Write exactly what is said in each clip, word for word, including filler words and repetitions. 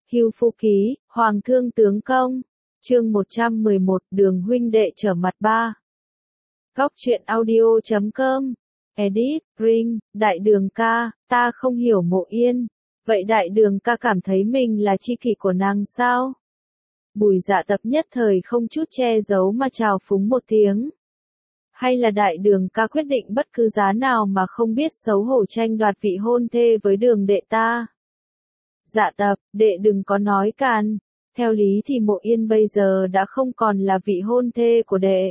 Hưu Phu Ký, Hoàng Thương Tướng Công. Chương một trăm mười một, Đường huynh đệ trở mặt ba. Góc truyện audio chấm com. Edit, Ring, Đại Đường ca, ta không hiểu Mộ Yên. Vậy Đại Đường ca cảm thấy mình là tri kỷ của nàng sao? Bùi Dạ Tập nhất thời không chút che giấu mà chào phúng một tiếng. Hay là Đại Đường ca quyết định bất cứ giá nào mà không biết xấu hổ tranh đoạt vị hôn thê với Đường đệ ta? Dạ Tập, đệ đừng có nói càn. Theo lý thì Mộ Yên bây giờ đã không còn là vị hôn thê của đệ.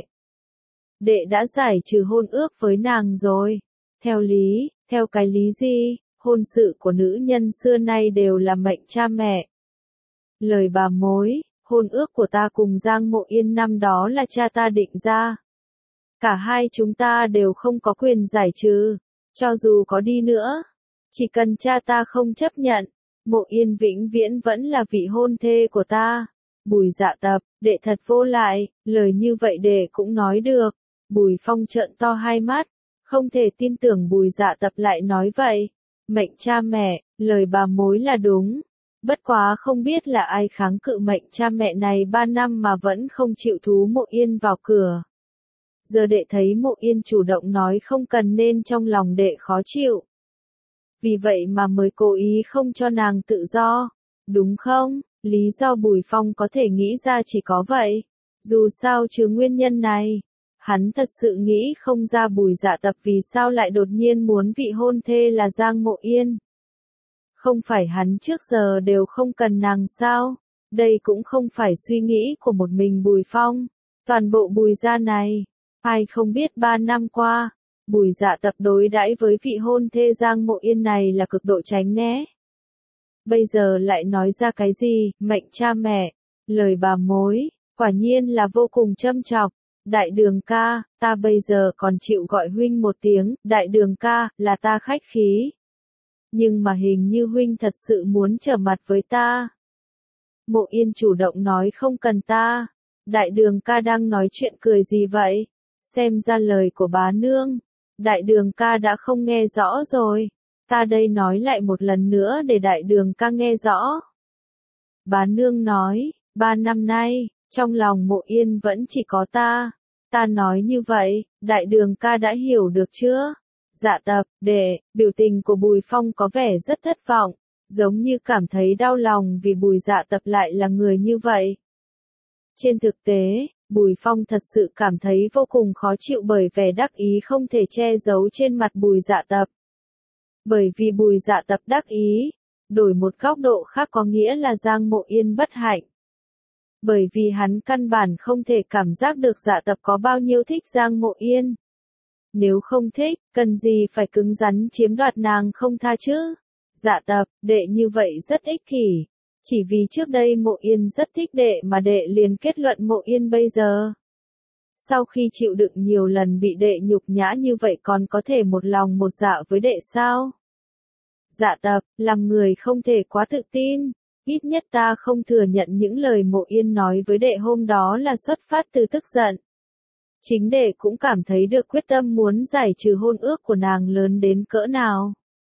Đệ đã giải trừ hôn ước với nàng rồi. Theo lý, theo cái lý gì, hôn sự của nữ nhân xưa nay đều là mệnh cha mẹ. Lời bà mối, hôn ước của ta cùng Giang Mộ Yên năm đó là cha ta định ra. Cả hai chúng ta đều không có quyền giải trừ, cho dù có đi nữa. Chỉ cần cha ta không chấp nhận, Mộ Yên vĩnh viễn vẫn là vị hôn thê của ta. Bùi Dạ Tập, đệ thật vô lại, lời như vậy đệ cũng nói được. Bùi Phong trợn to hai mắt, không thể tin tưởng Bùi Dạ Tập lại nói vậy. Mệnh cha mẹ, lời bà mối là đúng. Bất quá không biết là ai kháng cự mệnh cha mẹ này ba năm mà vẫn không chịu thú Mộ Yên vào cửa. Giờ đệ thấy Mộ Yên chủ động nói không cần nên trong lòng đệ khó chịu. Vì vậy mà mới cố ý không cho nàng tự do, đúng không? Lý do Bùi Phong có thể nghĩ ra chỉ có vậy. Dù sao chứ nguyên nhân này, hắn thật sự nghĩ không ra Bùi Dạ Tập vì sao lại đột nhiên muốn vị hôn thê là Giang Mộ Yên. Không phải hắn trước giờ đều không cần nàng sao? Đây cũng không phải suy nghĩ của một mình Bùi Phong. Toàn bộ Bùi gia này, ai không biết ba năm qua, Bùi Dạ Tập đối đãi với vị hôn thê Giang Mộ Yên này là cực độ tránh né. Bây giờ lại nói ra cái gì, mệnh cha mẹ, lời bà mối, quả nhiên là vô cùng châm chọc. Đại Đường ca, ta bây giờ còn chịu gọi huynh một tiếng, Đại Đường ca, là ta khách khí. Nhưng mà hình như huynh thật sự muốn trở mặt với ta. Mộ Yên chủ động nói không cần ta. Đại Đường ca đang nói chuyện cười gì vậy? Xem ra lời của bá nương. Đại Đường ca đã không nghe rõ rồi. Ta đây nói lại một lần nữa để Đại Đường ca nghe rõ. Bá nương nói, ba năm nay, trong lòng Mộ Yên vẫn chỉ có ta. Ta nói như vậy, Đại Đường ca đã hiểu được chưa? Dạ Tập, đệ, biểu tình của Bùi Phong có vẻ rất thất vọng, giống như cảm thấy đau lòng vì Bùi Dạ Tập lại là người như vậy. Trên thực tế, Bùi Phong thật sự cảm thấy vô cùng khó chịu bởi vẻ đắc ý không thể che giấu trên mặt Bùi Dạ Tập. Bởi vì Bùi Dạ Tập đắc ý, đổi một góc độ khác có nghĩa là Giang Mộ Yên bất hạnh. Bởi vì hắn căn bản không thể cảm giác được Dạ Tập có bao nhiêu thích Giang Mộ Yên. Nếu không thích, cần gì phải cứng rắn chiếm đoạt nàng không tha chứ? Dạ Tập, đệ như vậy rất ích kỷ. Chỉ vì trước đây Mộ Yên rất thích đệ mà đệ liền kết luận Mộ Yên bây giờ. Sau khi chịu đựng nhiều lần bị đệ nhục nhã như vậy còn có thể một lòng một dạ với đệ sao? Dạ Tập, làm người không thể quá tự tin. Ít nhất ta không thừa nhận những lời Mộ Yên nói với đệ hôm đó là xuất phát từ tức giận. Chính đệ cũng cảm thấy được quyết tâm muốn giải trừ hôn ước của nàng lớn đến cỡ nào.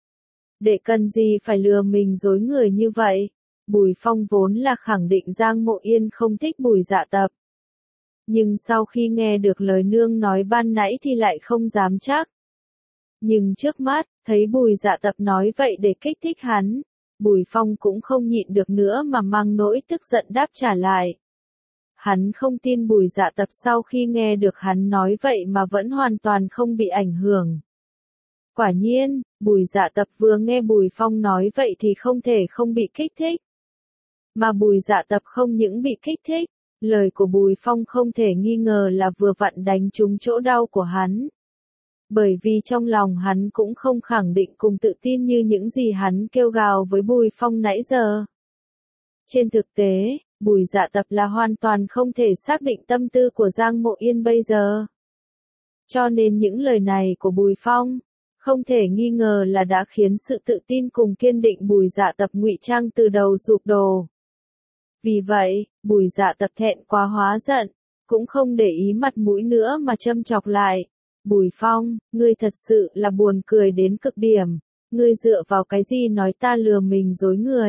Đệ cần gì phải lừa mình dối người như vậy? Bùi Phong vốn là khẳng định Giang Mộ Yên không thích Bùi Dạ Tập. Nhưng sau khi nghe được lời nương nói ban nãy thì lại không dám chắc. Nhưng trước mắt, thấy Bùi Dạ Tập nói vậy để kích thích hắn, Bùi Phong cũng không nhịn được nữa mà mang nỗi tức giận đáp trả lại. Hắn không tin Bùi Dạ Tập sau khi nghe được hắn nói vậy mà vẫn hoàn toàn không bị ảnh hưởng. Quả nhiên, Bùi Dạ Tập vừa nghe Bùi Phong nói vậy thì không thể không bị kích thích. Mà Bùi Dạ Tập không những bị kích thích, lời của Bùi Phong không thể nghi ngờ là vừa vặn đánh trúng chỗ đau của hắn. Bởi vì trong lòng hắn cũng không khẳng định cùng tự tin như những gì hắn kêu gào với Bùi Phong nãy giờ. Trên thực tế, Bùi Dạ Tập là hoàn toàn không thể xác định tâm tư của Giang Mộ Yên bây giờ. Cho nên những lời này của Bùi Phong, không thể nghi ngờ là đã khiến sự tự tin cùng kiên định Bùi Dạ Tập ngụy trang từ đầu sụp đổ. Vì vậy, Bùi Dạ Tập thẹn quá hóa giận, cũng không để ý mặt mũi nữa mà châm chọc lại. Bùi Phong, ngươi thật sự là buồn cười đến cực điểm. Ngươi dựa vào cái gì nói ta lừa mình dối người?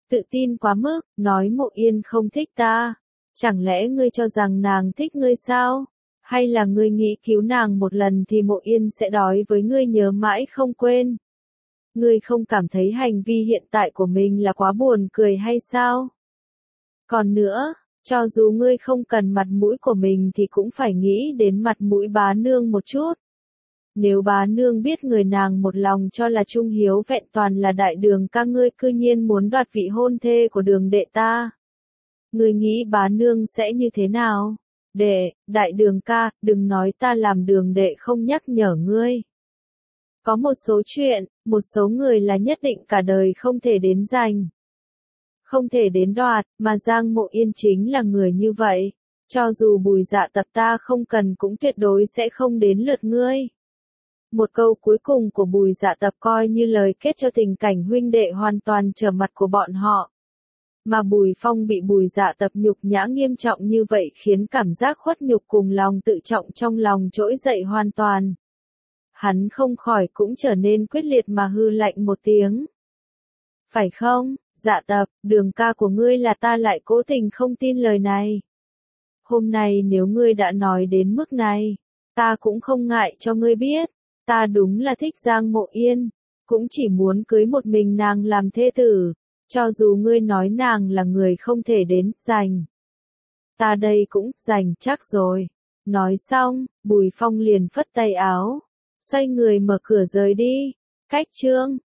Tự tin quá mức, nói Mộ Yên không thích ta. Chẳng lẽ ngươi cho rằng nàng thích ngươi sao? Hay là ngươi nghĩ cứu nàng một lần thì Mộ Yên sẽ đói với ngươi nhớ mãi không quên? Ngươi không cảm thấy hành vi hiện tại của mình là quá buồn cười hay sao? Còn nữa, cho dù ngươi không cần mặt mũi của mình thì cũng phải nghĩ đến mặt mũi bá nương một chút. Nếu bá nương biết người nàng một lòng cho là trung hiếu vẹn toàn là đại đường ca, ngươi cư nhiên muốn đoạt vị hôn thê của đường đệ ta. Ngươi nghĩ bá nương sẽ như thế nào? Đệ, đại đường ca, đừng nói ta làm đường đệ không nhắc nhở ngươi. Có một số chuyện, một số người là nhất định cả đời không thể đến giành. Không thể đến đoạt, mà Giang Mộ Yên chính là người như vậy. Cho dù Bùi Dạ Tập ta không cần cũng tuyệt đối sẽ không đến lượt ngươi. Một câu cuối cùng của Bùi Dạ Tập coi như lời kết cho tình cảnh huynh đệ hoàn toàn trở mặt của bọn họ. Mà Bùi Phong bị Bùi Dạ Tập nhục nhã nghiêm trọng như vậy khiến cảm giác khuất nhục cùng lòng tự trọng trong lòng trỗi dậy hoàn toàn. Hắn không khỏi cũng trở nên quyết liệt mà hư lạnh một tiếng. Phải không, Dạ Tập, đường ca của ngươi là ta lại cố tình không tin lời này. Hôm nay nếu ngươi đã nói đến mức này, ta cũng không ngại cho ngươi biết, ta đúng là thích Giang Mộ Yên, cũng chỉ muốn cưới một mình nàng làm thê tử, cho dù ngươi nói nàng là người không thể đến giành. Ta đây cũng giành chắc rồi. Nói xong, Bùi Phong liền phất tay áo, xoay người mở cửa rời đi. Cách chương